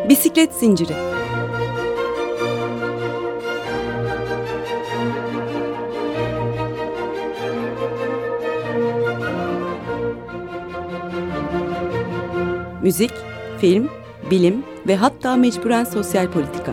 Bisiklet zinciri. Müzik, film, bilim ve hatta mecburen sosyal politika.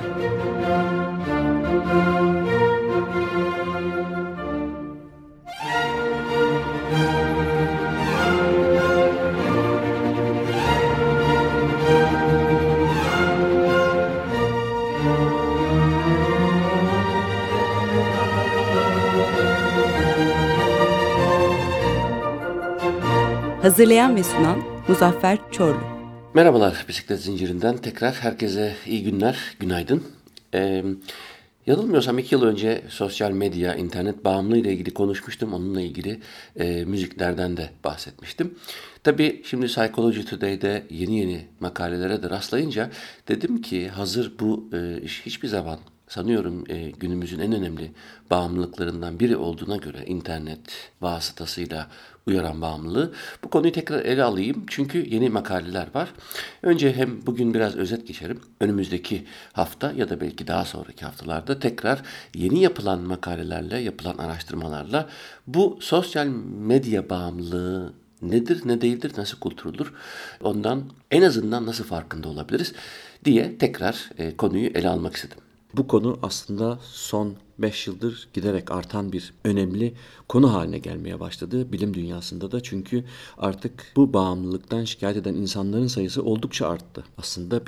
Hazırlayan ve sunan Muzaffer Çorlu. Merhabalar, Bisiklet Zincirinden tekrar herkese iyi günler, günaydın. Yanılmıyorsam 2 yıl önce sosyal medya, internet bağımlılığı ile ilgili konuşmuştum. Onunla ilgili müziklerden de bahsetmiştim. Tabii şimdi Psychology Today'de yeni makalelere de rastlayınca dedim ki hazır bu iş hiçbir zaman sanıyorum günümüzün en önemli bağımlılıklarından biri olduğuna göre internet vasıtasıyla uyaran bağımlılığı. Bu konuyu tekrar ele alayım çünkü yeni makaleler var. Önce hem bugün biraz özet geçerim. Önümüzdeki hafta ya da belki daha sonraki haftalarda tekrar yeni yapılan makalelerle, yapılan araştırmalarla bu sosyal medya bağımlılığı nedir, ne değildir, nasıl kurtulur, ondan en azından nasıl farkında olabiliriz diye tekrar konuyu ele almak istedim. Bu konu aslında son 5 yıldır giderek artan bir önemli konu haline gelmeye başladı bilim dünyasında da. Çünkü artık bu bağımlılıktan şikayet eden insanların sayısı oldukça arttı. Aslında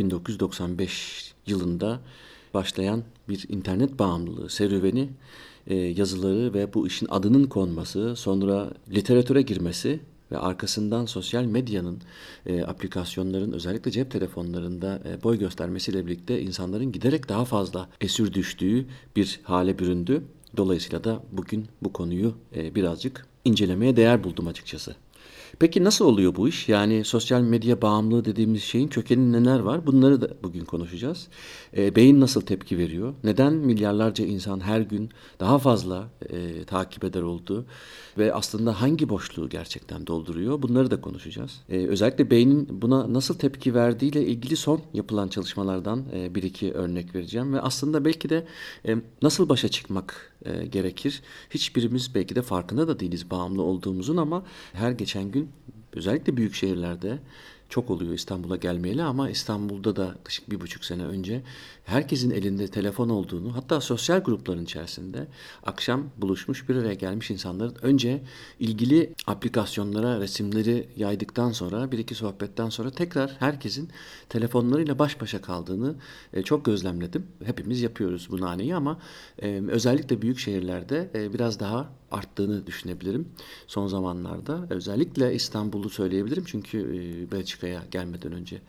1995 yılında başlayan bir internet bağımlılığı serüveni, yazıları ve bu işin adının konması, sonra literatüre girmesi ve arkasından sosyal medyanın, aplikasyonların özellikle cep telefonlarında boy göstermesiyle birlikte insanların giderek daha fazla esir düştüğü bir hale büründü. Dolayısıyla da bugün bu konuyu birazcık incelemeye değer buldum açıkçası. Peki nasıl oluyor bu iş? Yani sosyal medya bağımlılığı dediğimiz şeyin kökeninde neler var? Bunları da bugün konuşacağız. Beyin nasıl tepki veriyor? Neden milyarlarca insan her gün daha fazla takip eder oldu? Ve aslında hangi boşluğu gerçekten dolduruyor? Bunları da konuşacağız. Özellikle beynin buna nasıl tepki verdiğiyle ilgili son yapılan çalışmalardan bir iki örnek vereceğim. Ve aslında belki de nasıl başa çıkmak gerekir? Hiçbirimiz belki de farkında da değiliz bağımlı olduğumuzun ama her geçen gün özellikle büyük şehirlerde çok oluyor İstanbul'a gelmeyeli ama İstanbul'da da yaklaşık 1,5 sene önce herkesin elinde telefon olduğunu, hatta sosyal grupların içerisinde akşam buluşmuş bir araya gelmiş insanların önce ilgili aplikasyonlara resimleri yaydıktan sonra bir iki sohbetten sonra tekrar herkesin telefonlarıyla baş başa kaldığını çok gözlemledim. Hepimiz yapıyoruz bu naneyi ama özellikle büyük şehirlerde biraz daha arttığını düşünebilirim son zamanlarda. Özellikle İstanbul'u söyleyebilirim çünkü Belçika'ya gelmeden önce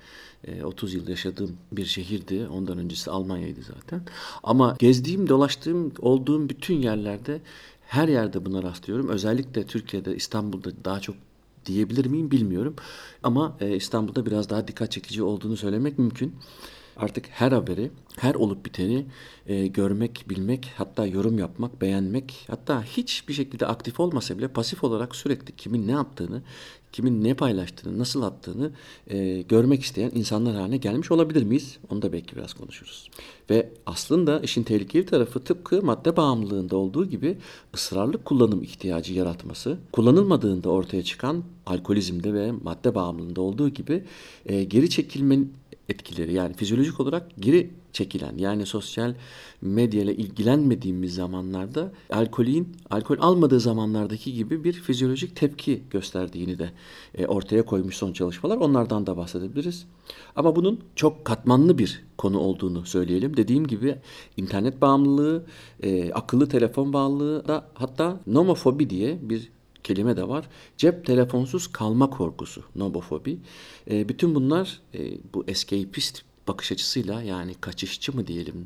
30 yıl yaşadığım bir şehirdi. Ondan öncesi Almanya'ydı zaten. Ama gezdiğim, dolaştığım, olduğum bütün yerlerde her yerde buna rastlıyorum. Özellikle Türkiye'de, İstanbul'da daha çok diyebilir miyim bilmiyorum. Ama İstanbul'da biraz daha dikkat çekici olduğunu söylemek mümkün. Artık her haberi, her olup biteni görmek, bilmek, hatta yorum yapmak, beğenmek, hatta hiçbir şekilde aktif olmasa bile pasif olarak sürekli kimin ne yaptığını, kimin ne paylaştığını, nasıl attığını görmek isteyen insanlar haline gelmiş olabilir miyiz? Onu da belki biraz konuşuruz. Ve aslında işin tehlikeli tarafı tıpkı madde bağımlılığında olduğu gibi ısrarlı kullanım ihtiyacı yaratması, kullanılmadığında ortaya çıkan alkolizmde ve madde bağımlılığında olduğu gibi geri çekilme etkileri, yani fizyolojik olarak geri çekilen, yani sosyal medya ile ilgilenmediğimiz zamanlarda alkol almadığı zamanlardaki gibi bir fizyolojik tepki gösterdiğini de ortaya koymuş son çalışmalar. Onlardan da bahsedebiliriz. Ama bunun çok katmanlı bir konu olduğunu söyleyelim. Dediğim gibi internet bağımlılığı, akıllı telefon bağımlılığı da, hatta nomofobi diye bir kelime de var. Cep telefonsuz kalma korkusu, nomofobi. Bütün bunlar bu escapist bakış açısıyla, yani kaçışçı mı diyelim,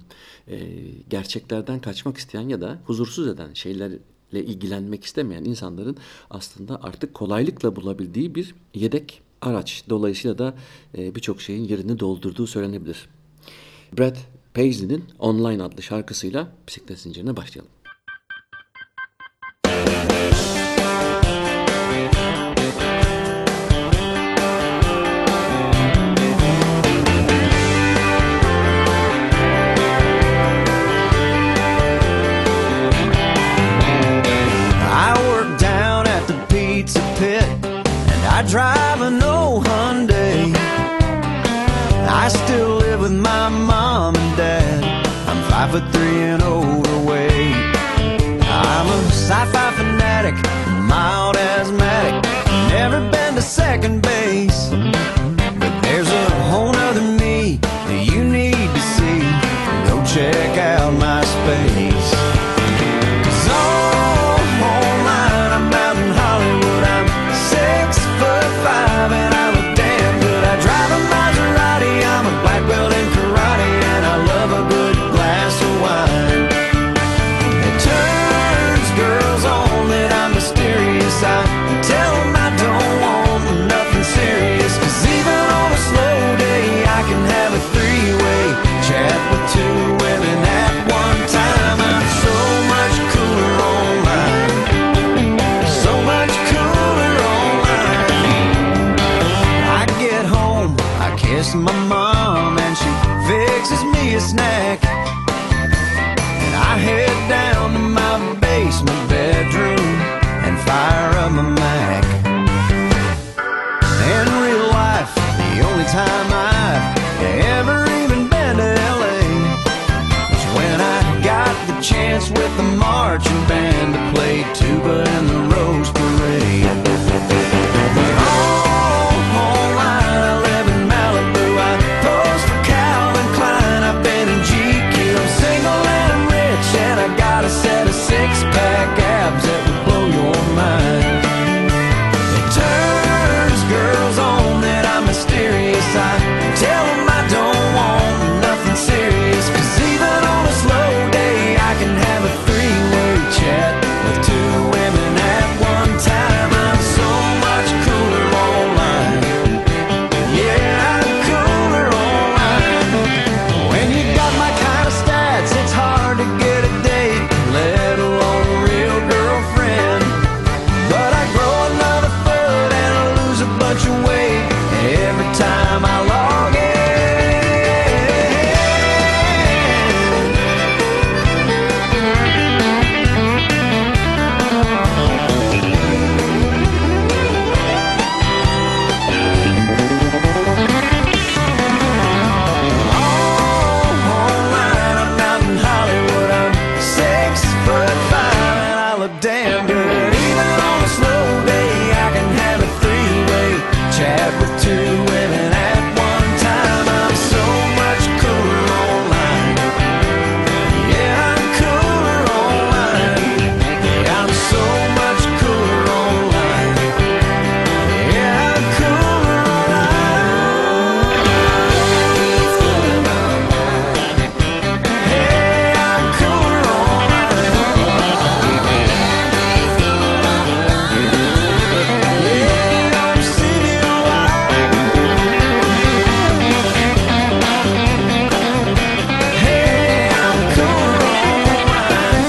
gerçeklerden kaçmak isteyen ya da huzursuz eden şeylerle ilgilenmek istemeyen insanların aslında artık kolaylıkla bulabildiği bir yedek araç. Dolayısıyla da birçok şeyin yerini doldurduğu söylenebilir. Brad Paisley'nin Online adlı şarkısıyla bisiklet zincirine başlayalım. I drive an old Hyundai. I still live with my mom and dad. I'm 5'3" and overweight. I'm a sci-fi fanatic, mild asthmatic. Never been to second base, but there's a whole nother me that you need to see. Go check out my space. 'Cause online I'm out in Hollywood. I'm 6'5" and I look damn good. I drive a Maserati. I'm a black belt in karate, and I love a good glass of wine. It turns girls on that I'm mysterious. I tell them I don't want nothing serious. 'Cause even on a slow day I can have a three-way chat with two women at one time. I'm so much cooler online. So much cooler online. I get home, I kiss my mom, and she fixes me a snack. And I head down to my basement bedroom and fire up my Mac. In real life, the only time I've ever even been to LA was when I got the chance with the marching band to play tuba in the Rose Parade. Online, I live in Malibu. I pose for Calvin Klein. I've been in GQ. I'm single and I'm rich, and I got a set of six-pack abs that would blow your mind. It turns girls on that I'm mysterious. I tell them I don't want nothing serious. 'Cause even on a slow day I can have a three-way chat with two women at one time. I'm so much cooler online. Yeah, I'm cooler online. When you got my kind of stats, it's hard to get a date, let alone a real girlfriend. But I grow another foot and I lose a bunch of weight every time I log in. Online, I'm out in Hollywood. I'm 6'5" and I look damn good. Even on a slow day I can have a three-way chat with two women at one time. I'm so much cooler online. Yeah, I'm cooler online. Yeah, I'm so much cooler online. Yeah, I'm cooler online. Hey, I'm cooler online. Yeah, I'm city online. Hey, I'm cooler online.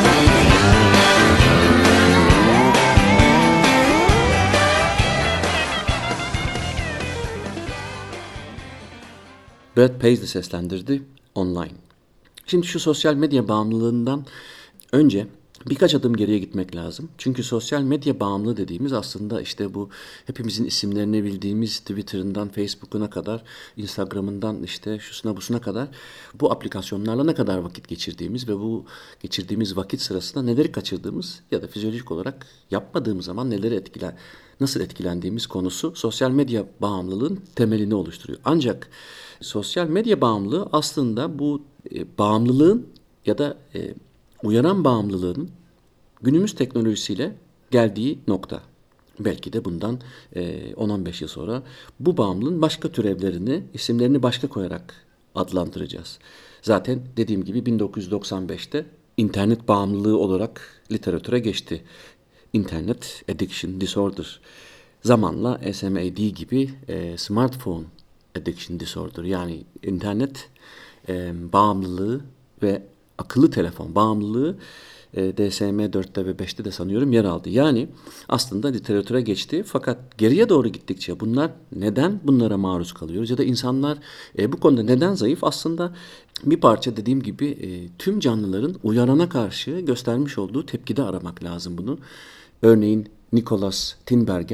Brad Paisley seslendirdi Online. Şimdi şu sosyal medya bağımlılığından önce birkaç adım geriye gitmek lazım. Çünkü sosyal medya bağımlılığı dediğimiz aslında işte bu hepimizin isimlerini bildiğimiz Twitter'ından Facebook'una kadar, Instagram'ından işte şusuna busuna kadar bu aplikasyonlarla ne kadar vakit geçirdiğimiz ve bu geçirdiğimiz vakit sırasında neleri kaçırdığımız ya da fizyolojik olarak yapmadığımız zaman nasıl etkilendiğimiz konusu sosyal medya bağımlılığın temelini oluşturuyor. Ancak sosyal medya bağımlılığı aslında bu bağımlılığın ya da uyaran bağımlılığın günümüz teknolojisiyle geldiği nokta. Belki de bundan 10-15 yıl sonra bu bağımlılığın başka türevlerini, isimlerini başka koyarak adlandıracağız. Zaten dediğim gibi 1995'te internet bağımlılığı olarak literatüre geçti. Internet Addiction Disorder. Zamanla SMAD gibi Smartphone Addiction Disorder, yani internet bağımlılığı ve akıllı telefon bağımlılığı DSM-4'te ve 5'te de sanıyorum yer aldı. Yani aslında literatüre geçti, fakat geriye doğru gittikçe neden bunlara maruz kalıyoruz ya da insanlar bu konuda neden zayıf? Aslında bir parça dediğim gibi tüm canlıların uyarana karşı göstermiş olduğu tepkide aramak lazım bunu. Örneğin Nicholas Tinbergen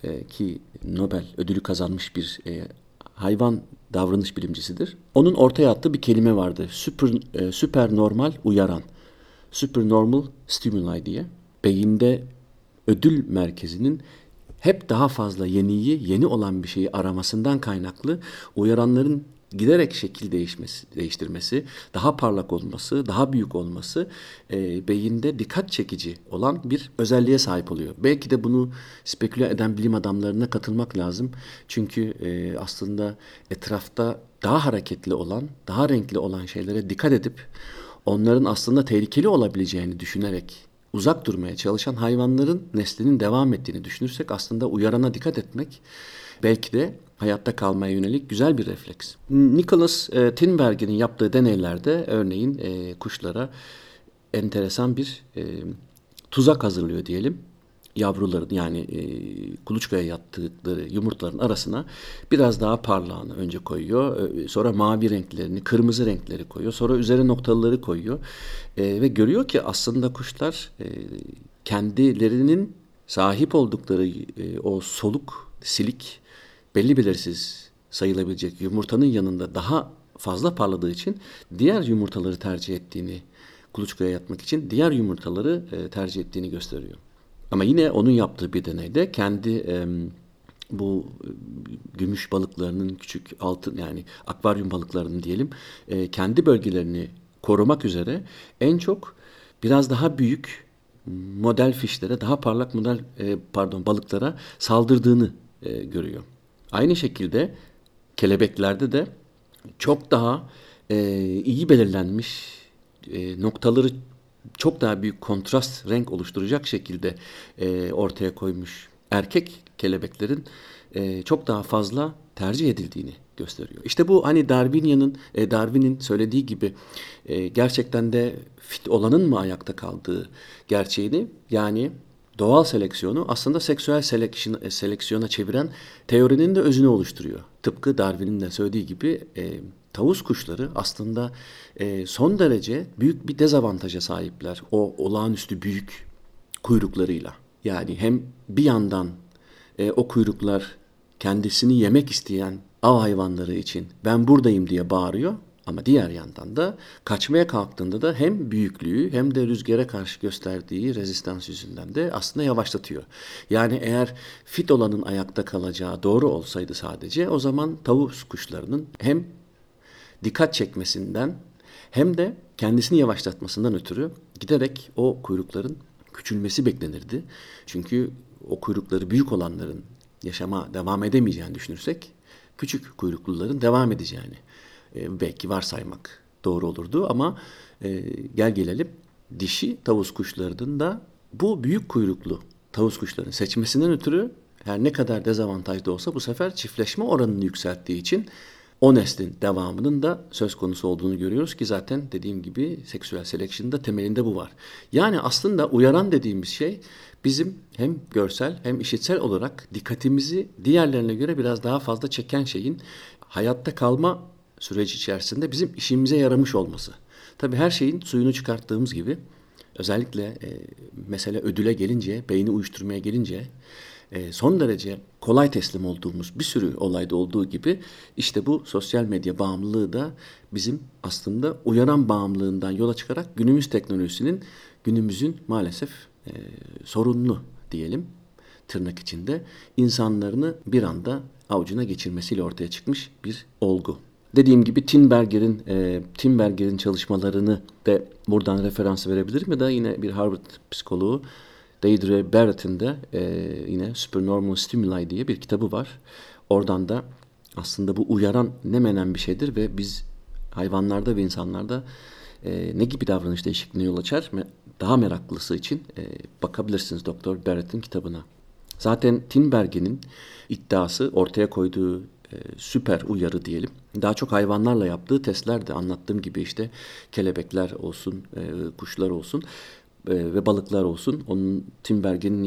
ki Nobel ödülü kazanmış bir hayvan davranış bilimcisidir. Onun ortaya attığı bir kelime vardı. Süpernormal uyaran. Supernormal stimuli diye. Beyinde ödül merkezinin hep daha fazla yeni olan bir şeyi aramasından kaynaklı uyaranların giderek şekil değiştirmesi, daha parlak olması, daha büyük olması beyinde dikkat çekici olan bir özelliğe sahip oluyor. Belki de bunu speküle eden bilim adamlarına katılmak lazım. Çünkü aslında etrafta daha hareketli olan, daha renkli olan şeylere dikkat edip onların aslında tehlikeli olabileceğini düşünerek uzak durmaya çalışan hayvanların neslinin devam ettiğini düşünürsek aslında uyarana dikkat etmek belki de hayatta kalmaya yönelik güzel bir refleks. Nicholas Tinbergen'in yaptığı deneylerde örneğin kuşlara enteresan bir tuzak hazırlıyor diyelim. Yavruların yani kuluçkaya yattıkları yumurtların arasına biraz daha parlağını önce koyuyor. Sonra mavi renklerini, kırmızı renkleri koyuyor. Sonra üzerine noktalıları koyuyor. Ve görüyor ki aslında kuşlar kendilerinin sahip oldukları o soluk, silik, belli belirsiz sayılabilecek yumurtanın yanında daha fazla parladığı için diğer yumurtaları tercih ettiğini, kuluçkaya yatmak için diğer yumurtaları tercih ettiğini gösteriyor. Ama yine onun yaptığı bir deneyde kendi bu gümüş balıklarının küçük altın yani akvaryum balıklarının diyelim kendi bölgelerini korumak üzere en çok biraz daha büyük model fişlere, daha parlak balıklara saldırdığını görüyor. Aynı şekilde kelebeklerde de çok daha iyi belirlenmiş noktaları çok daha büyük kontrast renk oluşturacak şekilde ortaya koymuş erkek kelebeklerin çok daha fazla tercih edildiğini gösteriyor. İşte bu hani Darwin'in söylediği gibi gerçekten de fit olanın mı ayakta kaldığı gerçeğini yani doğal seleksiyonu aslında seksüel seleksiyona çeviren teorinin de özünü oluşturuyor. Tıpkı Darwin'in de söylediği gibi tavus kuşları aslında son derece büyük bir dezavantaja sahipler. O olağanüstü büyük kuyruklarıyla. Yani hem bir yandan o kuyruklar kendisini yemek isteyen av hayvanları için ben buradayım diye bağırıyor. Ama diğer yandan da kaçmaya kalktığında da hem büyüklüğü hem de rüzgara karşı gösterdiği rezistans yüzünden de aslında yavaşlatıyor. Yani eğer fit olanın ayakta kalacağı doğru olsaydı sadece o zaman tavus kuşlarının hem dikkat çekmesinden hem de kendisini yavaşlatmasından ötürü giderek o kuyrukların küçülmesi beklenirdi. Çünkü o kuyrukları büyük olanların yaşama devam edemeyeceğini düşünürsek küçük kuyrukluların devam edeceğini belki varsaymak doğru olurdu ama gel gelelim dişi tavus kuşlarının da bu büyük kuyruklu tavus kuşlarını seçmesinden ötürü her ne kadar dezavantajlı olsa bu sefer çiftleşme oranını yükselttiği için o neslin devamının da söz konusu olduğunu görüyoruz ki zaten dediğim gibi seksüel selection'da temelinde bu var. Yani aslında uyaran dediğimiz şey bizim hem görsel hem işitsel olarak dikkatimizi diğerlerine göre biraz daha fazla çeken şeyin hayatta kalma süreci içerisinde bizim işimize yaramış olması. Tabii her şeyin suyunu çıkarttığımız gibi özellikle mesele ödüle gelince, beyni uyuşturmaya gelince son derece kolay teslim olduğumuz bir sürü olayda olduğu gibi işte bu sosyal medya bağımlılığı da bizim aslında uyaran bağımlılığından yola çıkarak günümüz teknolojisinin günümüzün maalesef sorunlu diyelim tırnak içinde insanlarını bir anda avucuna geçirmesiyle ortaya çıkmış bir olgu. Dediğim gibi Tinbergen'in çalışmalarını da buradan referans verebilirim ya da yine bir Harvard psikoloğu Deirdre Barrett'in de yine Supernormal Stimuli diye bir kitabı var. Oradan da aslında bu uyaran ne menen bir şeydir ve biz hayvanlarda ve insanlarda ne gibi davranış değişikliğine yol açar? Daha meraklısı için bakabilirsiniz Dr. Barrett'in kitabına. Zaten Tinbergen'in iddiası ortaya koyduğu süper uyarı diyelim. Daha çok hayvanlarla yaptığı testlerde anlattığım gibi işte kelebekler olsun, kuşlar olsun ve balıklar olsun. Onun Tinbergen'in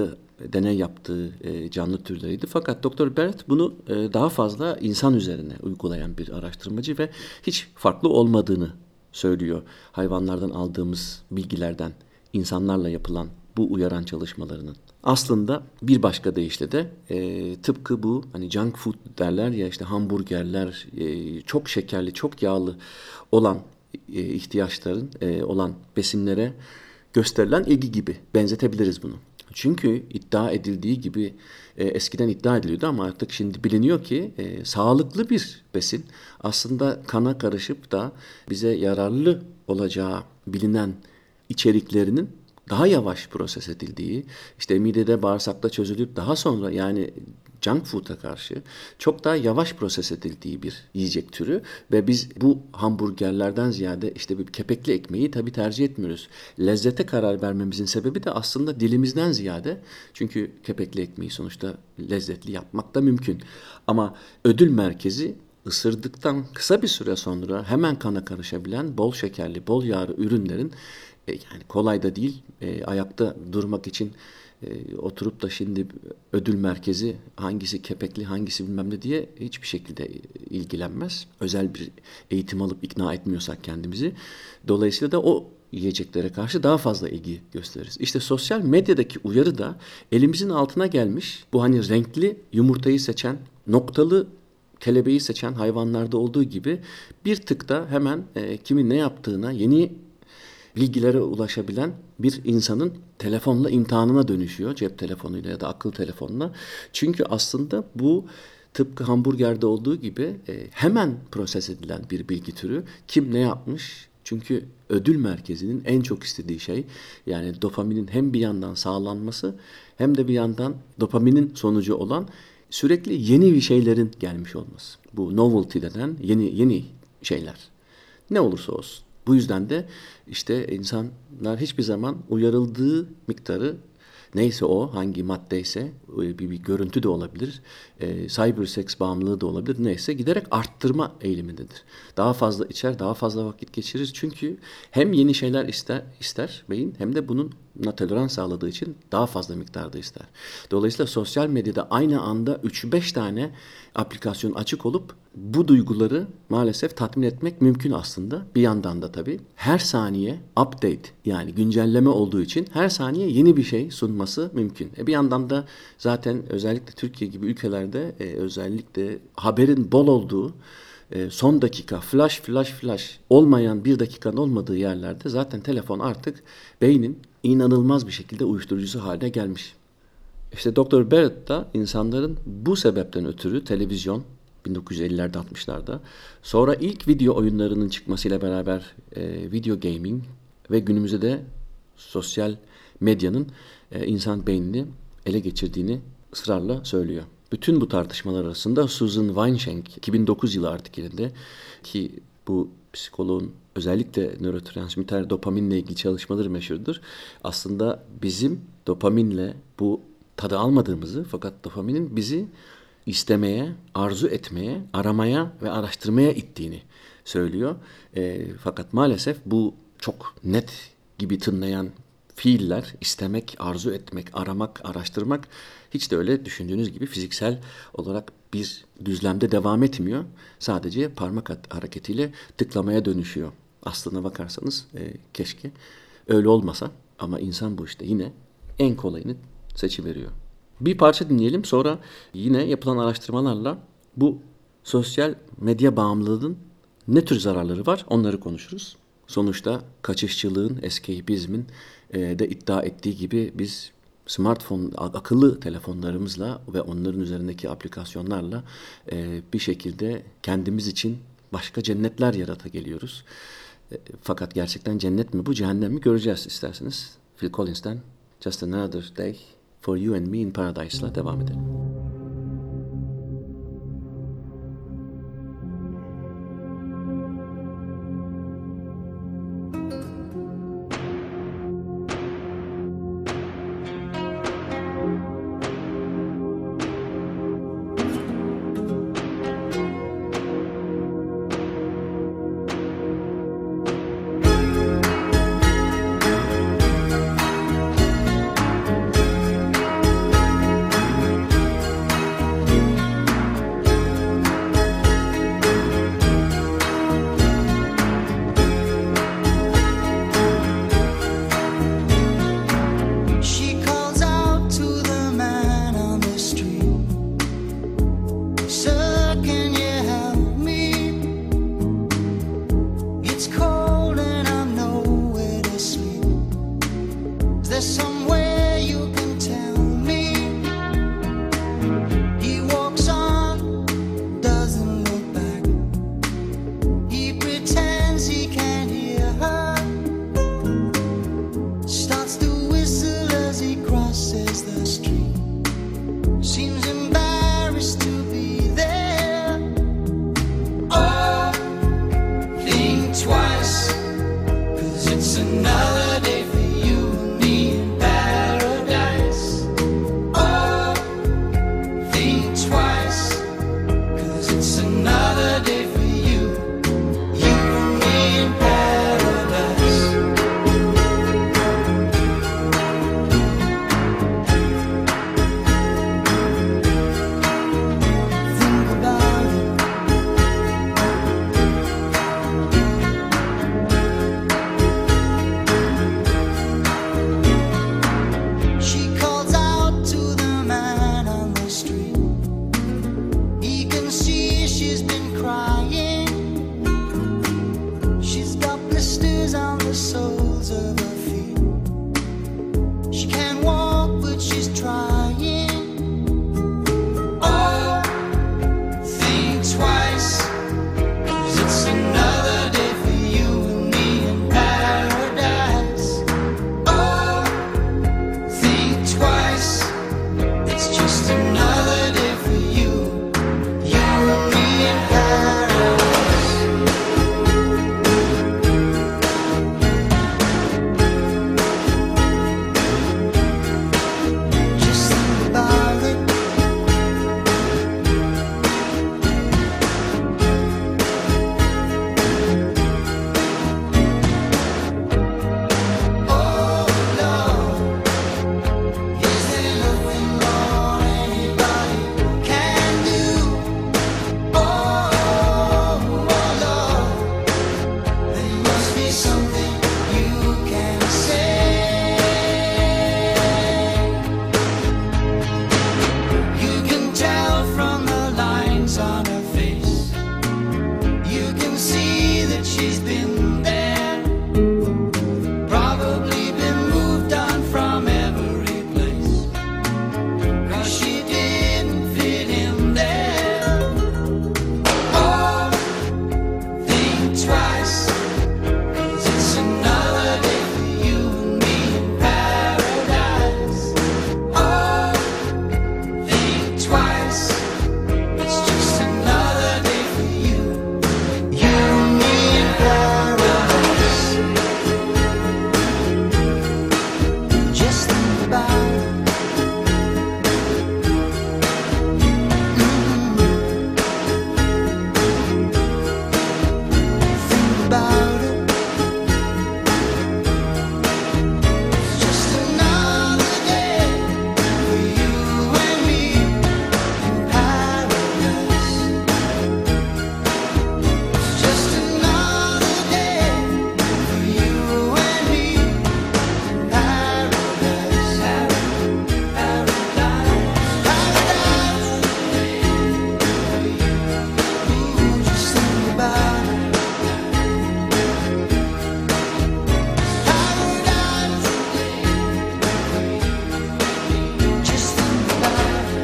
deney yaptığı canlı türleriydi. Fakat Dr. Barrett bunu daha fazla insan üzerine uygulayan bir araştırmacı ve hiç farklı olmadığını söylüyor. Hayvanlardan aldığımız bilgilerden insanlarla yapılan bu uyaran çalışmalarının. Aslında bir başka deyişle de tıpkı bu hani junk food derler ya, işte hamburgerler, çok şekerli, çok yağlı olan ihtiyaçların olan besinlere gösterilen ilgi gibi benzetebiliriz bunu. Çünkü iddia edildiği gibi eskiden iddia ediliyordu ama artık şimdi biliniyor ki sağlıklı bir besin aslında kana karışıp da bize yararlı olacağı bilinen içeriklerinin daha yavaş proses edildiği, işte midede, bağırsakta çözülüp daha sonra yani junk food'a karşı çok daha yavaş proses edildiği bir yiyecek türü ve biz bu hamburgerlerden ziyade işte bir kepekli ekmeği tabii tercih etmiyoruz. Lezzete karar vermemizin sebebi de aslında dilimizden ziyade, çünkü kepekli ekmeği sonuçta lezzetli yapmak da mümkün. Ama ödül merkezi ısırdıktan kısa bir süre sonra hemen kana karışabilen bol şekerli, bol yağlı ürünlerin yani kolay da değil, ayakta durmak için oturup da şimdi ödül merkezi hangisi kepekli hangisi bilmem ne diye hiçbir şekilde ilgilenmez. Özel bir eğitim alıp ikna etmiyorsak kendimizi. Dolayısıyla da o yiyeceklere karşı daha fazla ilgi gösteririz. İşte sosyal medyadaki uyarı da elimizin altına gelmiş. Bu hani renkli yumurtayı seçen, noktalı kelebeği seçen hayvanlarda olduğu gibi bir tıkta hemen kimin ne yaptığına, yeni bilgilere ulaşabilen bir insanın telefonla imtihanına dönüşüyor. Cep telefonuyla ya da akıllı telefonla. Çünkü aslında bu tıpkı hamburgerde olduğu gibi hemen proses edilen bir bilgi türü. Kim ne yapmış? Çünkü ödül merkezinin en çok istediği şey, yani dopaminin hem bir yandan sağlanması hem de bir yandan dopaminin sonucu olan sürekli yeni bir şeylerin gelmiş olması. Bu novelty denen yeni şeyler. Ne olursa olsun. Bu yüzden de işte insanlar hiçbir zaman uyarıldığı miktarı, neyse o, hangi maddeyse, bir görüntü de olabilir, cybersex bağımlılığı da olabilir, neyse giderek arttırma eğilimindedir. Daha fazla içer, daha fazla vakit geçirir. Çünkü hem yeni şeyler ister beyin, hem de bununla tolerans sağladığı için daha fazla miktarda ister. Dolayısıyla sosyal medyada aynı anda 3-5 tane aplikasyon açık olup bu duyguları maalesef tatmin etmek mümkün aslında. Bir yandan da tabii her saniye update, yani güncelleme olduğu için her saniye yeni bir şey sunması mümkün. Bir yandan da zaten özellikle Türkiye gibi ülkelerde özellikle haberin bol olduğu, son dakika flash olmayan, bir dakikanın olmadığı yerlerde zaten telefon artık beynin inanılmaz bir şekilde uyuşturucusu haline gelmiş. İşte Dr. Barrett da insanların bu sebepten ötürü televizyon 1950'lerde 60'larda, sonra ilk video oyunlarının çıkmasıyla beraber video gaming ve günümüzde de sosyal medyanın insan beynini ele geçirdiğini ısrarla söylüyor. Bütün bu tartışmalar arasında Susan Weinschenk 2009 yılı artikelinde, ki bu psikoloğun özellikle nörotransmitter dopaminle ilgili çalışmaları meşhurdur. Aslında bizim dopaminle bu tadı almadığımızı, fakat dopaminin bizi istemeye, arzu etmeye, aramaya ve araştırmaya ittiğini söylüyor. Fakat maalesef bu çok net gibi tınlayan fiiller, istemek, arzu etmek, aramak, araştırmak, hiç de öyle düşündüğünüz gibi fiziksel olarak bir düzlemde devam etmiyor. Sadece parmak hareketiyle tıklamaya dönüşüyor. Aslına bakarsanız keşke öyle olmasa, ama insan bu işte yine en kolayını seçiveriyor. Bir parça dinleyelim, sonra yine yapılan araştırmalarla bu sosyal medya bağımlılığının ne tür zararları var onları konuşuruz. Sonuçta kaçışçılığın, escapismin de iddia ettiği gibi biz smartphone, akıllı telefonlarımızla ve onların üzerindeki aplikasyonlarla bir şekilde kendimiz için başka cennetler yaratabiliyoruz. Fakat gerçekten cennet mi bu, cehennem mi göreceğiz isterseniz. Phil Collins'ten Just Another Day for You and Me in Paradise'la devam edelim. there's somewhere you can tell me. He walks on, doesn't look back. He pretends he can't hear her. Starts to whistle as he crosses the street. Seems embarrassed to be there. Oh, think twice, 'cause it's another day for you and me in paradise. Oh, think twice, 'cause it's another day for you and me in paradise. Think about it. She calls out to the man on the street. He can see she's been crying. She's got blisters on the soles of her feet. She can't walk, but she's trying. Oh, think twice, 'cause it's another day for you and me in paradise. Oh, think twice, it's just another day for you and me in paradise. Just think about it. Oh Lord, is there nothing more anybody can do? Oh Lord, there must be something you can say. You can tell from the lines on her face. You can see that she's been there. Probably been moved on from every place, 'cause she didn't fit in there. Oh, think twice, 'cause it's another day for you and me in paradise. Oh, think twice, it's just another day for you and me in paradise. Just think about it. Think about it. It's just another day for you and me in paradise. It's just another day for you and me in paradise. Paradise. Ooh, just think about it. Paradise. Just think about it.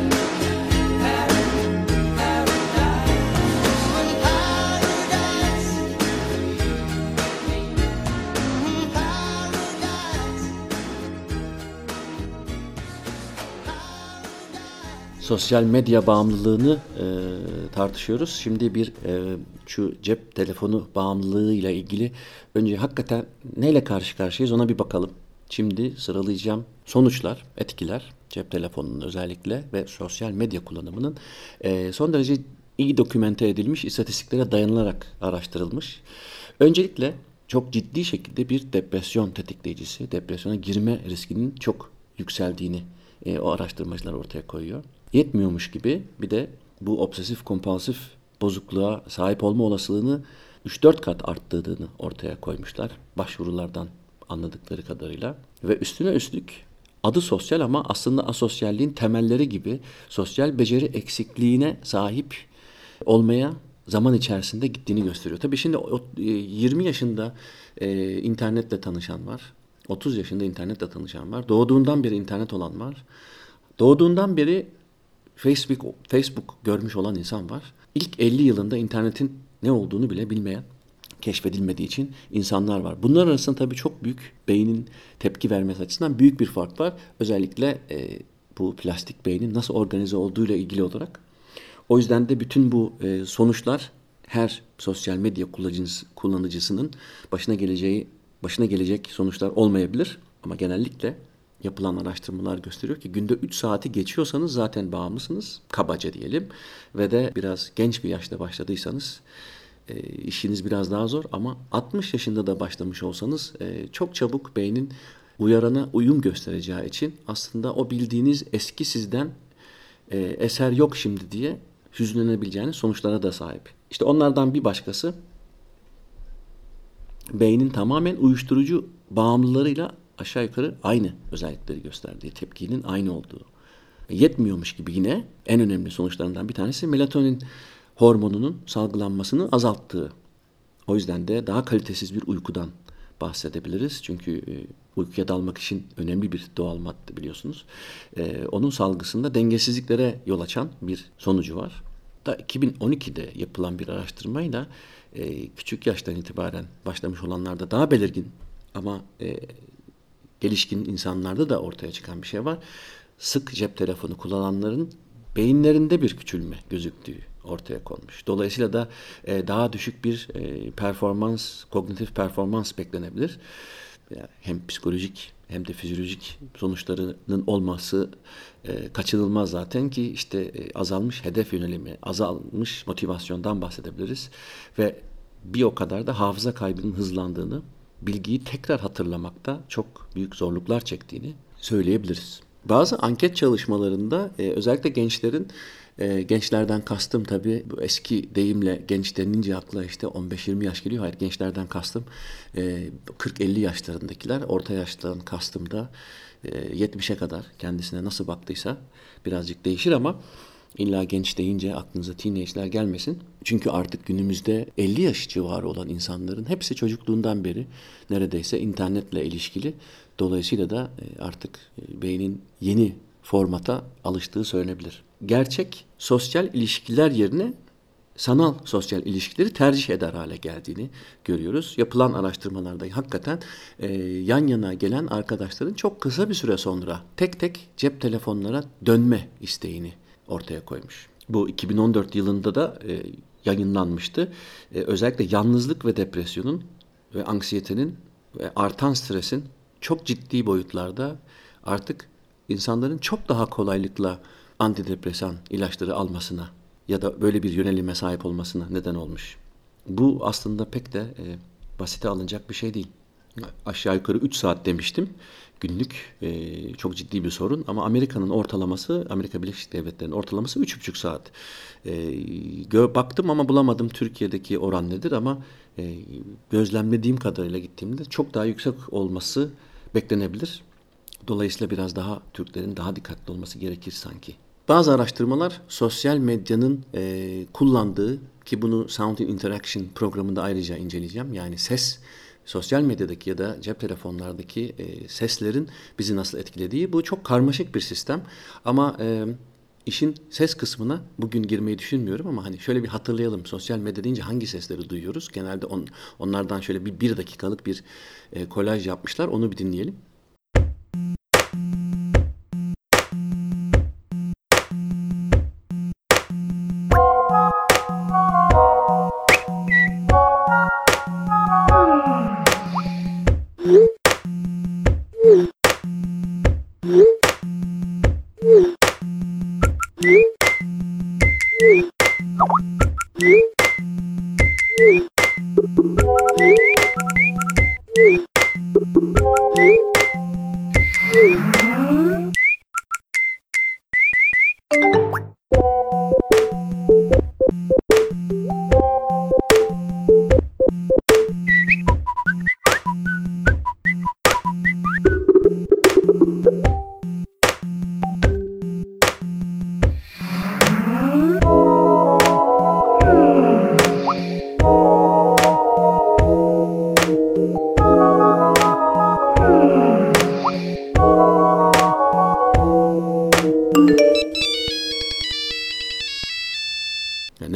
Sosyal medya bağımlılığını tartışıyoruz. Şimdi şu cep telefonu bağımlılığıyla ilgili önce hakikaten neyle karşı karşıyayız ona bir bakalım. Şimdi sıralayacağım sonuçlar, etkiler cep telefonunun özellikle ve sosyal medya kullanımının son derece iyi dokümente edilmiş, istatistiklere dayanılarak araştırılmış. Öncelikle çok ciddi şekilde bir depresyon tetikleyicisi, depresyona girme riskinin çok yükseldiğini o araştırmacılar ortaya koyuyor. Yetmiyormuş gibi bir de bu obsesif kompulsif bozukluğa sahip olma olasılığını 3-4 kat arttırdığını ortaya koymuşlar. Başvurulardan anladıkları kadarıyla. Ve üstüne üstlük adı sosyal ama aslında asosyalliğin temelleri gibi sosyal beceri eksikliğine sahip olmaya zaman içerisinde gittiğini gösteriyor. Tabii şimdi 20 yaşında internetle tanışan var. 30 yaşında internetle tanışan var. Doğduğundan beri internet olan var. Doğduğundan beri Facebook görmüş olan insan var. İlk 50 yılında internetin ne olduğunu bile bilmeyen, keşfedilmediği için insanlar var. Bunlar arasında tabii çok büyük, beynin tepki vermesi açısından büyük bir fark var. Özellikle bu plastik beynin nasıl organize olduğuyla ilgili olarak. O yüzden de bütün bu sonuçlar her sosyal medya kullanıcısının başına gelecek sonuçlar olmayabilir. Ama genellikle yapılan araştırmalar gösteriyor ki günde 3 saati geçiyorsanız zaten bağımlısınız, kabaca diyelim. Ve de biraz genç bir yaşta başladıysanız işiniz biraz daha zor, ama 60 yaşında da başlamış olsanız çok çabuk beynin uyarana uyum göstereceği için aslında o bildiğiniz eski sizden eser yok şimdi diye hüzünlenebileceğiniz sonuçlara da sahip. İşte onlardan bir başkası beynin tamamen uyuşturucu bağımlılarıyla aşağı yukarı aynı özellikleri gösterdiği, tepkinin aynı olduğu. Yetmiyormuş gibi yine en önemli sonuçlarından bir tanesi melatonin hormonunun salgılanmasını azalttığı. O yüzden de daha kalitesiz bir uykudan bahsedebiliriz. Çünkü uykuya dalmak için önemli bir doğal madde biliyorsunuz. Onun salgısında dengesizliklere yol açan bir sonucu var. Da 2012'de yapılan bir araştırmayla küçük yaştan itibaren başlamış olanlarda daha belirgin ama gelişkin insanlarda da ortaya çıkan bir şey var. Sık cep telefonu kullananların beyinlerinde bir küçülme gözüktüğü ortaya konmuş. Dolayısıyla da daha düşük bir kognitif performans beklenebilir. Hem psikolojik hem de fizyolojik sonuçlarının olması kaçınılmaz zaten ki işte azalmış hedef yönelimi, azalmış motivasyondan bahsedebiliriz. Ve bir o kadar da hafıza kaybının hızlandığını, bilgiyi tekrar hatırlamakta çok büyük zorluklar çektiğini söyleyebiliriz. Bazı anket çalışmalarında özellikle gençlerden kastım tabii bu eski deyimle genç denilince akla işte 15-20 yaş geliyor. Hayır, gençlerden kastım 40-50 yaşlarındakiler, orta yaşlıların kastım da 70'e kadar kendisine nasıl baktıysa birazcık değişir ama illa genç deyince aklınıza teenage'ler gelmesin. Çünkü artık günümüzde 50 yaş civarı olan insanların hepsi çocukluğundan beri neredeyse internetle ilişkili. Dolayısıyla da artık beynin yeni formata alıştığı söylenebilir. Gerçek sosyal ilişkiler yerine sanal sosyal ilişkileri tercih eder hale geldiğini görüyoruz. Yapılan araştırmalarda hakikaten yan yana gelen arkadaşların çok kısa bir süre sonra tek tek cep telefonlara dönme isteğini ortaya koymuş. Bu 2014 yılında da yayınlanmıştı. Özellikle yalnızlık ve depresyonun ve anksiyetenin ve artan stresin çok ciddi boyutlarda artık insanların çok daha kolaylıkla antidepresan ilaçları almasına ya da böyle bir yönelime sahip olmasına neden olmuş. Bu aslında pek de basite alınacak bir şey değil. Aşağı yukarı 3 saat demiştim. Günlük çok ciddi bir sorun ama Amerika Birleşik Devletleri'nin ortalaması 3,5 saat. Baktım ama bulamadım Türkiye'deki oran nedir ama gözlemlediğim kadarıyla gittiğimde çok daha yüksek olması beklenebilir. Dolayısıyla biraz daha Türklerin daha dikkatli olması gerekir sanki. Bazı araştırmalar sosyal medyanın kullandığı, ki bunu Sound in Interaction programında ayrıca inceleyeceğim. Yani sosyal medyadaki ya da cep telefonlardaki seslerin bizi nasıl etkilediği. Bu çok karmaşık bir sistem ama işin ses kısmına bugün girmeyi düşünmüyorum ama hani şöyle bir hatırlayalım. Sosyal medya deyince hangi sesleri duyuyoruz? Genelde onlardan şöyle bir dakikalık bir kolaj yapmışlar. Onu bir dinleyelim.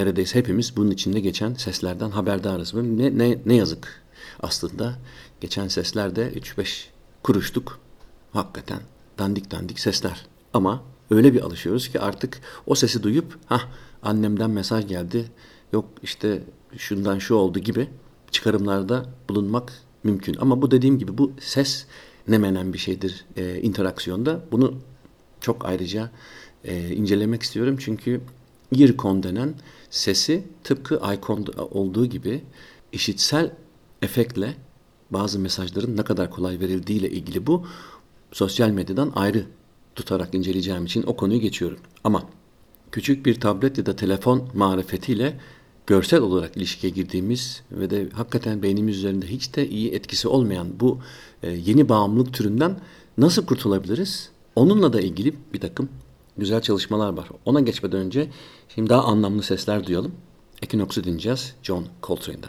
neredeyse hepimiz bunun içinde geçen seslerden haberdarız. Ne yazık aslında. Geçen seslerde 3-5 kuruşluk hakikaten dandik dandik sesler. Ama öyle bir alışıyoruz ki artık o sesi duyup annemden mesaj geldi, yok işte şundan şu oldu gibi çıkarımlarda bulunmak mümkün. Ama bu dediğim gibi bu ses ne menen bir şeydir interaksiyonda. Bunu çok ayrıca incelemek istiyorum. Çünkü earcon denen sesi tıpkı icon'da olduğu gibi işitsel efektle bazı mesajların ne kadar kolay verildiğiyle ilgili bu sosyal medyadan ayrı tutarak inceleyeceğim için o konuyu geçiyorum. Ama küçük bir tablet ya da telefon marifetiyle görsel olarak ilişkiye girdiğimiz ve de hakikaten beynimiz üzerinde hiç de iyi etkisi olmayan bu yeni bağımlılık türünden nasıl kurtulabiliriz? Onunla da ilgili bir takım güzel çalışmalar var. Ona geçmeden önce şimdi daha anlamlı sesler duyalım. Equinox'u dinleyeceğiz John Coltrane'den.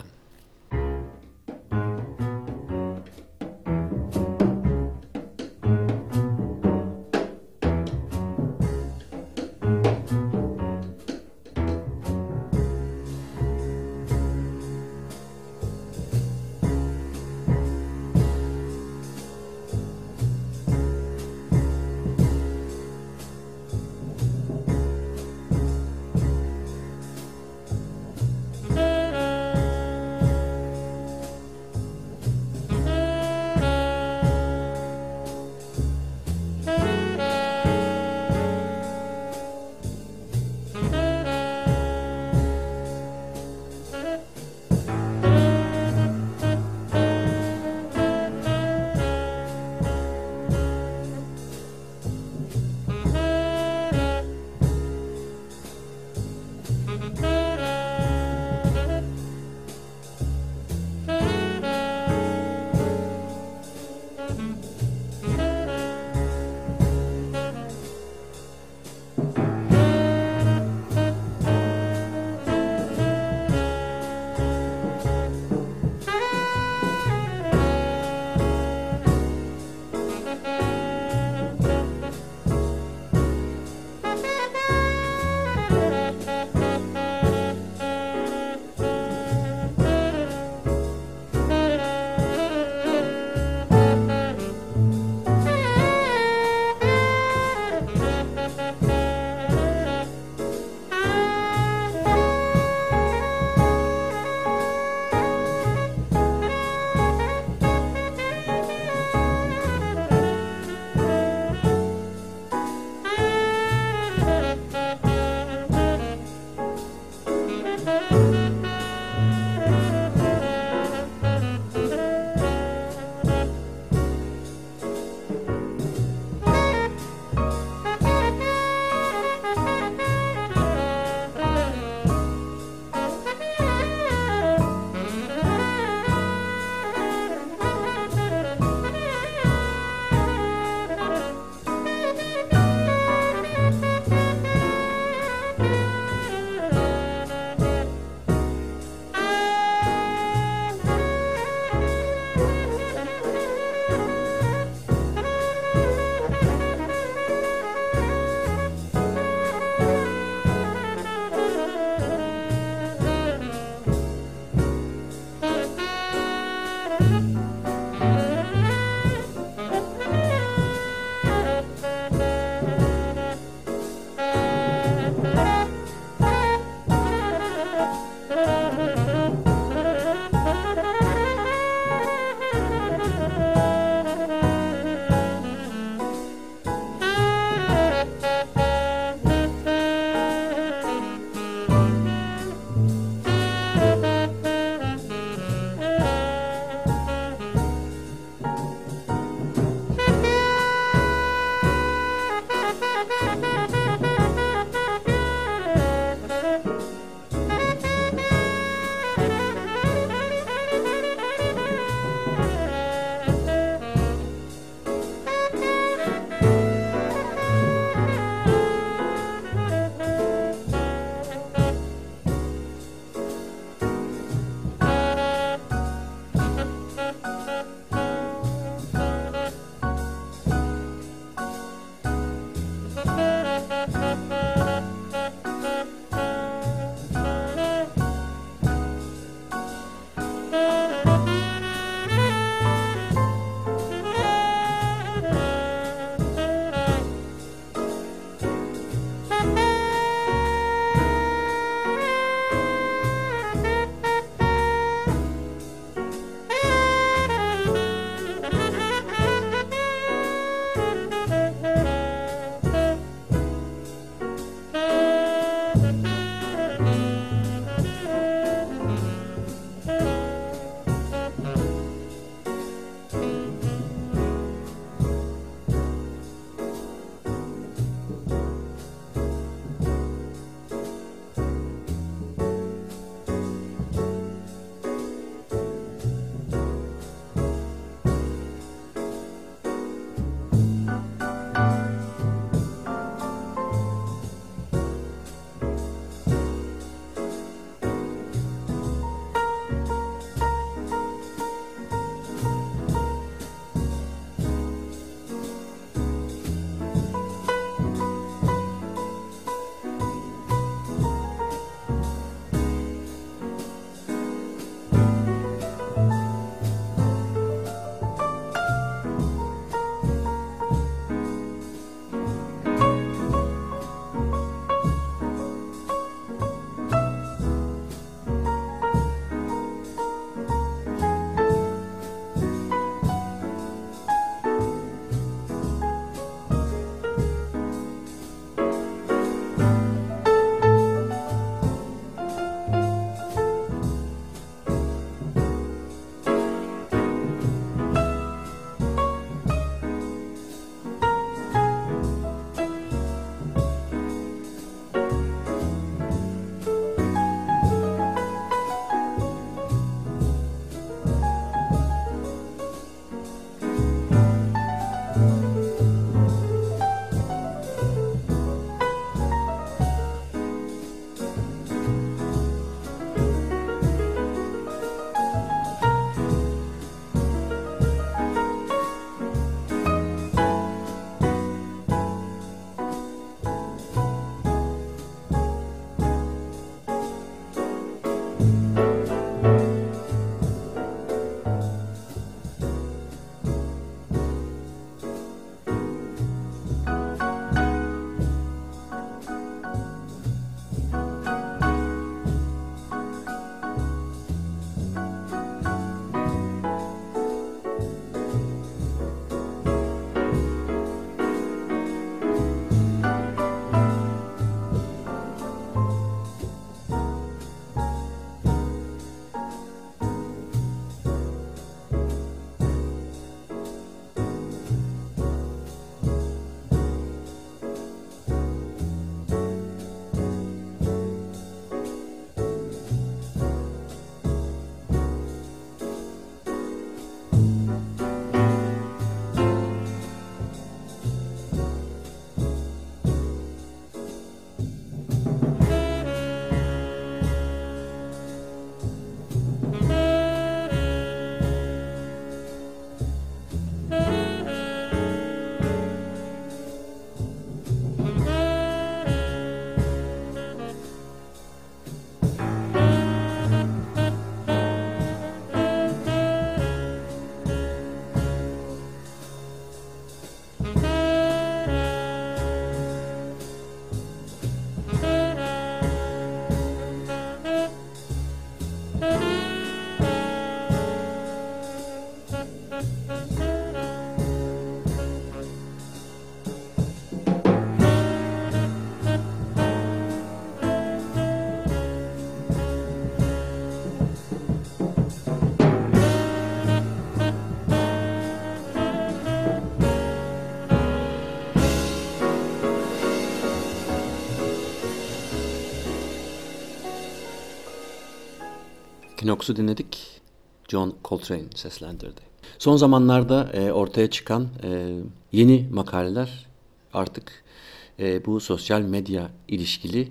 Equinox'u dinledik. John Coltrane seslendirdi. Son zamanlarda ortaya çıkan yeni makaleler artık bu sosyal medya ilişkili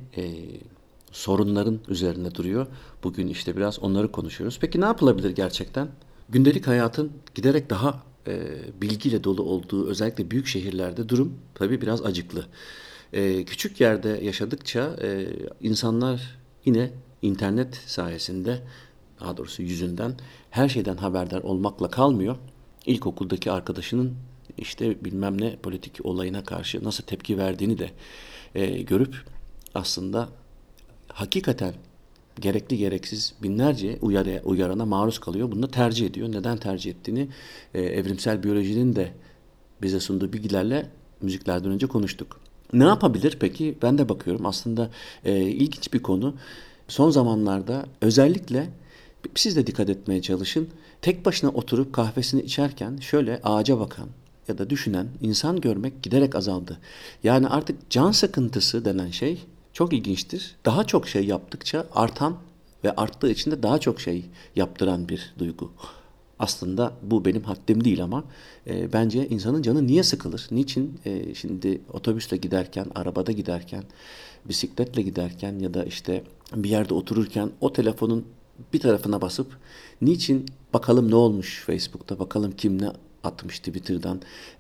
sorunların üzerinde duruyor. Bugün işte biraz onları konuşuyoruz. Peki ne yapılabilir gerçekten? Gündelik hayatın giderek daha bilgiyle dolu olduğu özellikle büyük şehirlerde durum tabii biraz acıklı. Küçük yerde yaşadıkça insanlar yine internet sayesinde, daha doğrusu yüzünden her şeyden haberdar olmakla kalmıyor. İlkokuldaki arkadaşının işte bilmem ne politik olayına karşı nasıl tepki verdiğini de görüp aslında hakikaten gerekli gereksiz binlerce uyarana maruz kalıyor. Bunu da tercih ediyor. Neden tercih ettiğini evrimsel biyolojinin de bize sunduğu bilgilerle müziklerden önce konuştuk. Ne yapabilir peki? Ben de bakıyorum aslında ilginç bir konu. Son zamanlarda özellikle siz de dikkat etmeye çalışın. Tek başına oturup kahvesini içerken şöyle ağaca bakan ya da düşünen insan görmek giderek azaldı. Yani artık can sıkıntısı denen şey çok ilginçtir. Daha çok şey yaptıkça artan ve arttığı için de daha çok şey yaptıran bir duygu. Aslında bu benim haddim değil ama bence insanın canı niye sıkılır? Niçin şimdi otobüsle giderken, arabada giderken, bisikletle giderken ya da işte bir yerde otururken o telefonun bir tarafına basıp niçin bakalım ne olmuş Facebook'ta, bakalım kim ne atmış Twitter'dan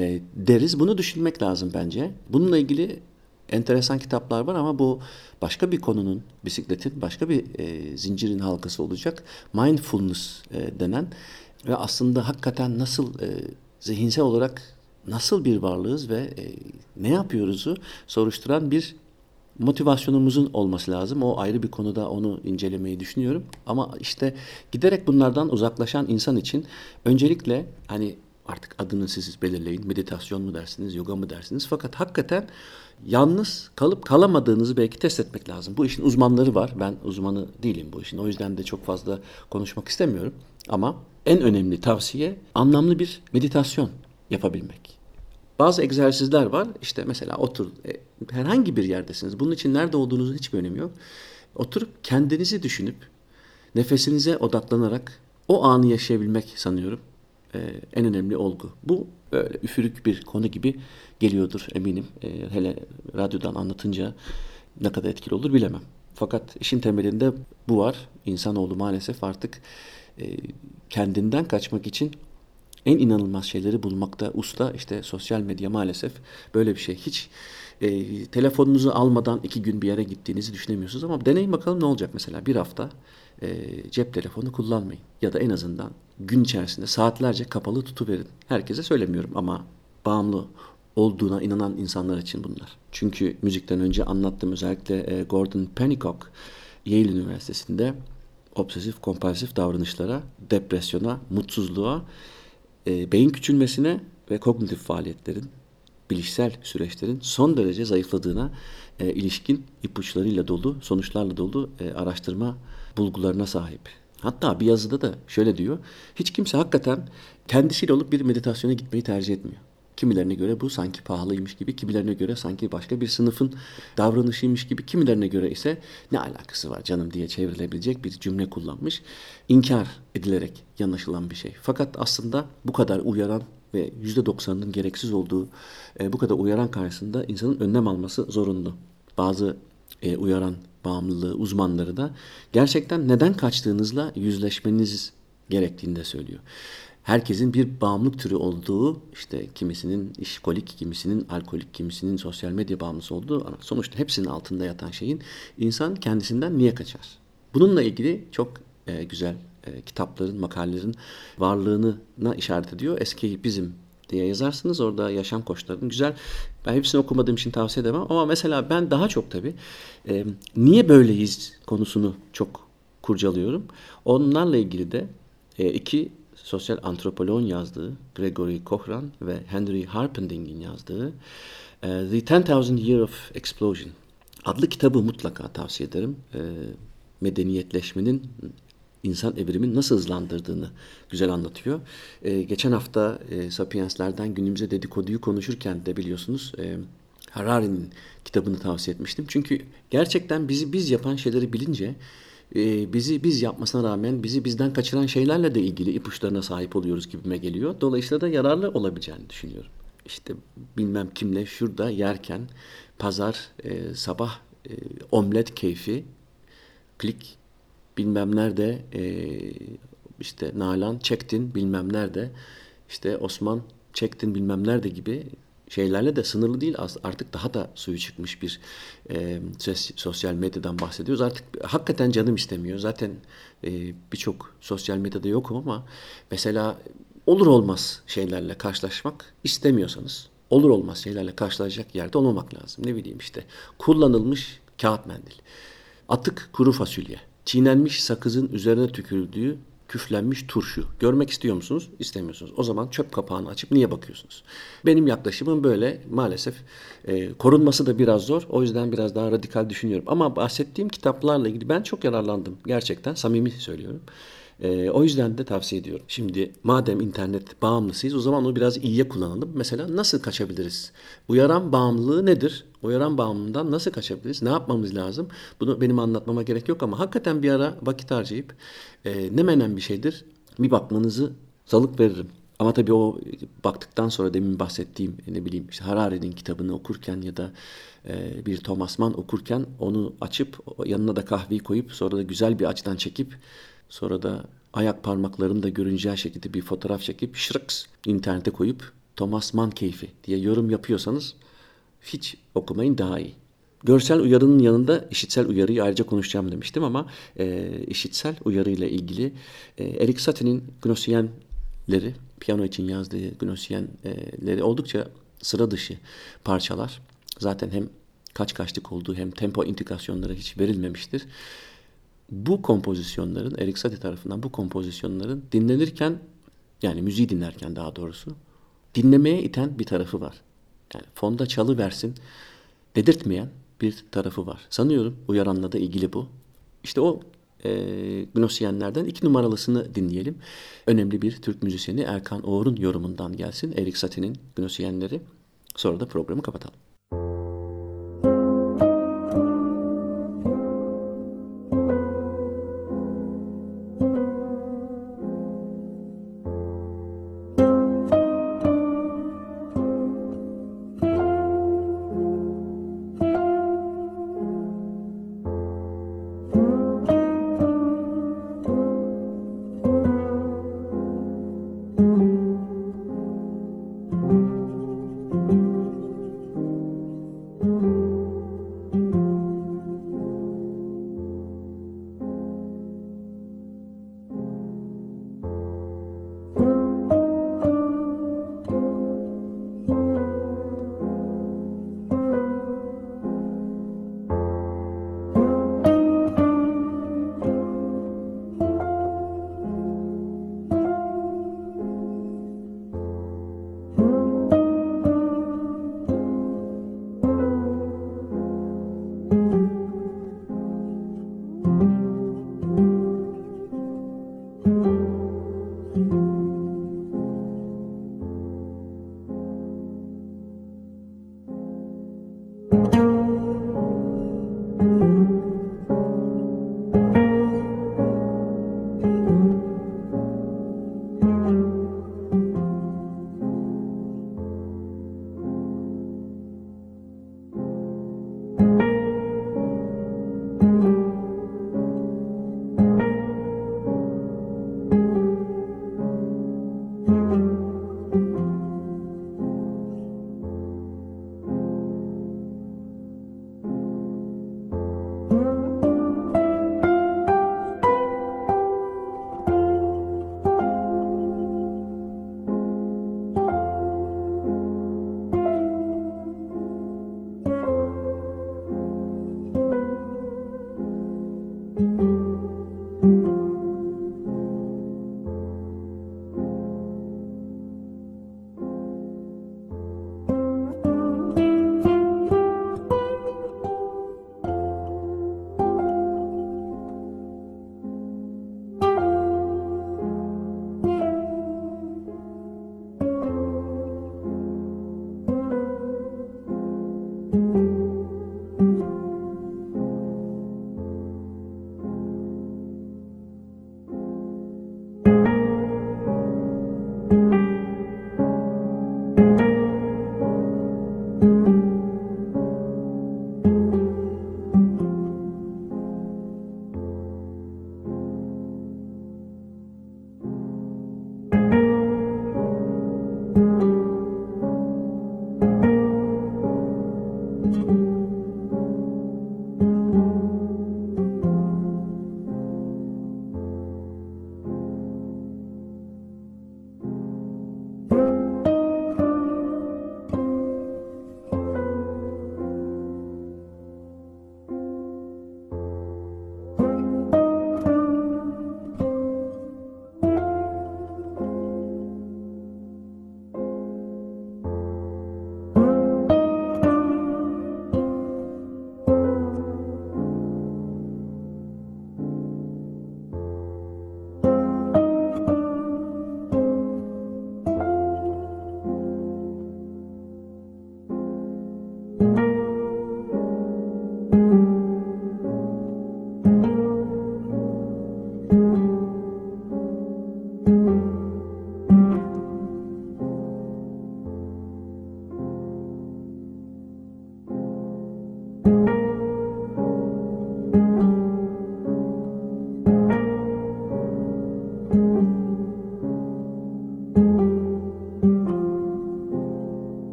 deriz. Bunu düşünmek lazım bence. Bununla ilgili enteresan kitaplar var ama bu başka bir konunun, bisikletin başka bir zincirin halkası olacak. Mindfulness denen ve aslında hakikaten nasıl zihinsel olarak nasıl bir varlığız ve ne yapıyoruzu soruşturan bir motivasyonumuzun olması lazım. O ayrı bir konuda onu incelemeyi düşünüyorum. Ama işte giderek bunlardan uzaklaşan insan için öncelikle hani artık adını siz belirleyin. Meditasyon mu dersiniz, yoga mı dersiniz? Fakat hakikaten yalnız kalıp kalamadığınızı belki test etmek lazım. Bu işin uzmanları var. Ben uzmanı değilim bu işin. O yüzden de çok fazla konuşmak istemiyorum. Ama en önemli tavsiye anlamlı bir meditasyon yapabilmek. Bazı egzersizler var. İşte mesela otur, herhangi bir yerdesiniz. Bunun için nerede olduğunuzun hiçbir önemi yok. Oturup kendinizi düşünüp nefesinize odaklanarak o anı yaşayabilmek sanıyorum en önemli olgu. Bu böyle üfürük bir konu gibi geliyordur eminim. Hele radyodan anlatınca ne kadar etkili olur bilemem. Fakat işin temelinde bu var. İnsanoğlu maalesef artık kendinden kaçmak için en inanılmaz şeyleri bulmakta usta. İşte sosyal medya maalesef böyle bir şey. Hiç telefonunuzu almadan 2 gün bir yere gittiğinizi düşünemiyorsunuz ama deneyin bakalım ne olacak mesela. Bir hafta cep telefonu kullanmayın. Ya da en azından gün içerisinde saatlerce kapalı tutuverin. Herkese söylemiyorum ama bağımlı olduğuna inanan insanlar için bunlar. Çünkü müzikten önce anlattığım özellikle Gordon Pennycock Yale Üniversitesi'nde obsesif kompulsif davranışlara, depresyona, mutsuzluğa, beyin küçülmesine ve kognitif faaliyetlerin, bilişsel süreçlerin son derece zayıfladığına ilişkin ipuçlarıyla dolu, sonuçlarla dolu araştırma bulgularına sahip. Hatta bir yazıda da şöyle diyor, hiç kimse hakikaten kendisiyle olup bir meditasyona gitmeyi tercih etmiyor. Kimilerine göre bu sanki pahalıymış gibi, kimilerine göre sanki başka bir sınıfın davranışıymış gibi, kimilerine göre ise ne alakası var canım diye çevrilebilecek bir cümle kullanmış. İnkar edilerek yanaşılan bir şey. Fakat aslında bu kadar uyaran ve %90'ının gereksiz olduğu bu kadar uyaran karşısında insanın önlem alması zorunlu. Bazı uyaran bağımlılığı uzmanları da gerçekten neden kaçtığınızla yüzleşmeniz gerektiğini de söylüyor. Herkesin bir bağımlılık türü olduğu, işte kimisinin işkolik, kimisinin alkolik, kimisinin sosyal medya bağımlısı olduğu ama sonuçta hepsinin altında yatan şeyin insan kendisinden niye kaçar? Bununla ilgili çok güzel kitapların, makalelerin varlığına işaret ediyor. Escapism diye yazarsınız. Orada yaşam koçlarının güzel. Ben hepsini okumadığım için tavsiye edemem. Ama mesela ben daha çok tabii niye böyleyiz konusunu çok kurcalıyorum. Onlarla ilgili de iki sosyal antropoloğun yazdığı, Gregory Cochran ve Henry Harpending'in yazdığı The 10,000 Year of Explosion adlı kitabı mutlaka tavsiye ederim. Medeniyetleşmenin insan evrimin nasıl hızlandırdığını güzel anlatıyor. Geçen hafta Sapienslerden günümüze dedikoduyu konuşurken de biliyorsunuz Harari'nin kitabını tavsiye etmiştim. Çünkü gerçekten bizi biz yapan şeyleri bilince bizi biz yapmasına rağmen bizi bizden kaçıran şeylerle de ilgili ipuçlarına sahip oluyoruz gibime geliyor. Dolayısıyla da yararlı olabileceğini düşünüyorum. İşte bilmem kimle şurada yerken pazar sabah omlet keyfi, klik bilmem nerede işte Nalan çektin bilmem nerede, işte Osman çektin bilmem nerede gibi şeylerle de sınırlı değil. Artık daha da suyu çıkmış bir sosyal medyadan bahsediyoruz. Artık hakikaten canım istemiyor. Zaten birçok sosyal medyada yokum ama mesela olur olmaz şeylerle karşılaşmak istemiyorsanız olur olmaz şeylerle karşılaşacak yerde olmamak lazım. Ne bileyim işte kullanılmış kağıt mendil, atık kuru fasulye, çiğnenmiş sakızın üzerine tükürüldüğü küflenmiş turşu. Görmek istiyor musunuz? İstemiyorsunuz. O zaman çöp kapağını açıp niye bakıyorsunuz? Benim yaklaşımım böyle. Maalesef korunması da biraz zor. O yüzden biraz daha radikal düşünüyorum. Ama bahsettiğim kitaplarla ilgili ben çok yararlandım. Gerçekten samimi söylüyorum. O yüzden de tavsiye ediyorum. Şimdi madem internet bağımlısıyız o zaman onu biraz iyiye kullanalım. Mesela nasıl kaçabiliriz? Uyaran bağımlılığı nedir? Uyaran bağımlılığından nasıl kaçabiliriz? Ne yapmamız lazım? Bunu benim anlatmama gerek yok ama hakikaten bir ara vakit harcayıp ne menen bir şeydir bir bakmanızı salık veririm. Ama tabii o baktıktan sonra demin bahsettiğim ne bileyim işte Harari'nin kitabını okurken ya da bir Thomas Mann okurken onu açıp yanına da kahveyi koyup sonra da güzel bir açıdan çekip sonra da ayak parmaklarını da görüneceği şekilde bir fotoğraf çekip şırıks internete koyup Thomas Mann keyfi diye yorum yapıyorsanız hiç okumayın daha iyi. Görsel uyarının yanında işitsel uyarıyı ayrıca konuşacağım demiştim ama işitsel uyarıyla ilgili Erik Satie'nin Gnossienleri, piyano için yazdığı Gnossienleri oldukça sıra dışı parçalar. Zaten hem kaçlık olduğu hem tempo indikasyonları hiç verilmemiştir. Bu kompozisyonların, Erik Satie tarafından bu kompozisyonların dinlenirken, yani müziği dinlerken daha doğrusu, dinlemeye iten bir tarafı var. Yani fonda çalıversin dedirtmeyen bir tarafı var. Sanıyorum uyaranla da ilgili bu. İşte o Gnossienlerden 2 numaralısını dinleyelim. Önemli bir Türk müzisyeni Erkan Oğur'un yorumundan gelsin. Erik Satie'nin Gnossienleri. Sonra da programı kapatalım.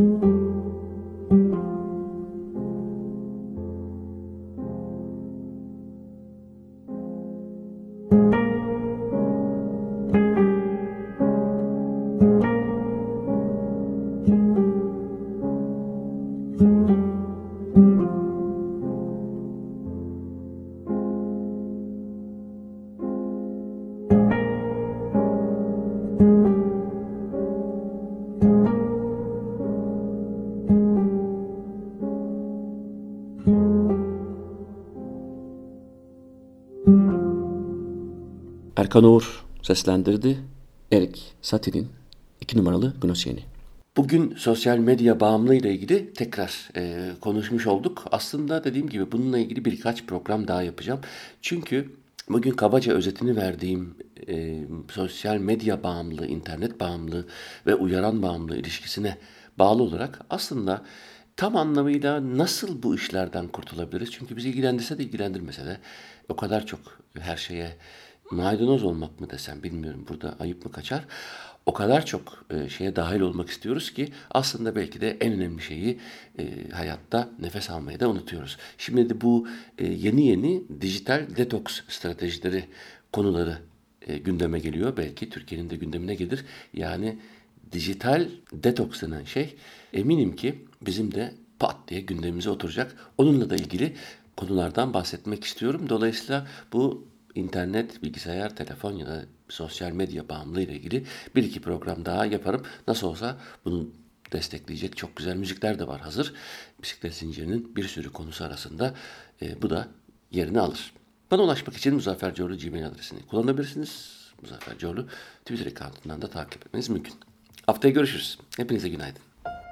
Erkan Oğur seslendirdi. Erik Satie'nin 2 numaralı Gnossien'i. Bugün sosyal medya bağımlılığı ile ilgili tekrar konuşmuş olduk. Aslında dediğim gibi bununla ilgili birkaç program daha yapacağım. Çünkü bugün kabaca özetini verdiğim sosyal medya bağımlılığı, internet bağımlılığı ve uyaran bağımlılığı ilişkisine bağlı olarak aslında tam anlamıyla nasıl bu işlerden kurtulabiliriz? Çünkü bizi ilgilendirse de ilgilendirmese de o kadar çok her şeye maydanoz olmak mı desem bilmiyorum, burada ayıp mı kaçar? O kadar çok şeye dahil olmak istiyoruz ki aslında belki de en önemli şeyi hayatta nefes almayı da unutuyoruz. Şimdi de bu yeni dijital detoks stratejileri konuları gündeme geliyor. Belki Türkiye'nin de gündemine gelir. Yani dijital detoks denen şey eminim ki bizim de pat diye gündemimize oturacak. Onunla da ilgili konulardan bahsetmek istiyorum. Dolayısıyla bu internet, bilgisayar, telefon ya da sosyal medya bağımlılığı ile ilgili bir iki program daha yaparım. Nasıl olsa bunu destekleyecek çok güzel müzikler de var hazır. Bisiklet zincirinin bir sürü konusu arasında bu da yerini alır. Bana ulaşmak için Muzaffer Coğlu Gmail adresini kullanabilirsiniz. Muzaffer Coğlu Twitter account'undan da takip etmeniz mümkün. Haftaya görüşürüz. Hepinize günaydın.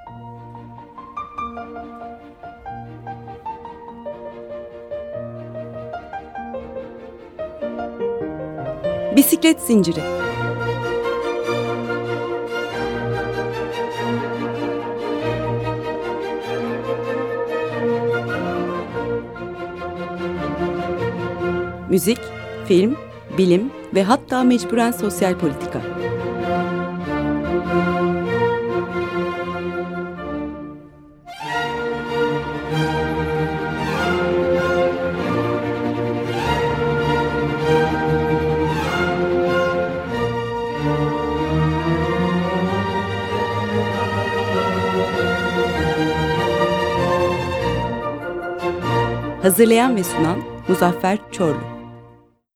Bisiklet zinciri. Müzik, film, bilim ve hatta mecburen sosyal politika. Hazırlayan ve sunan Muzaffer Çorlu.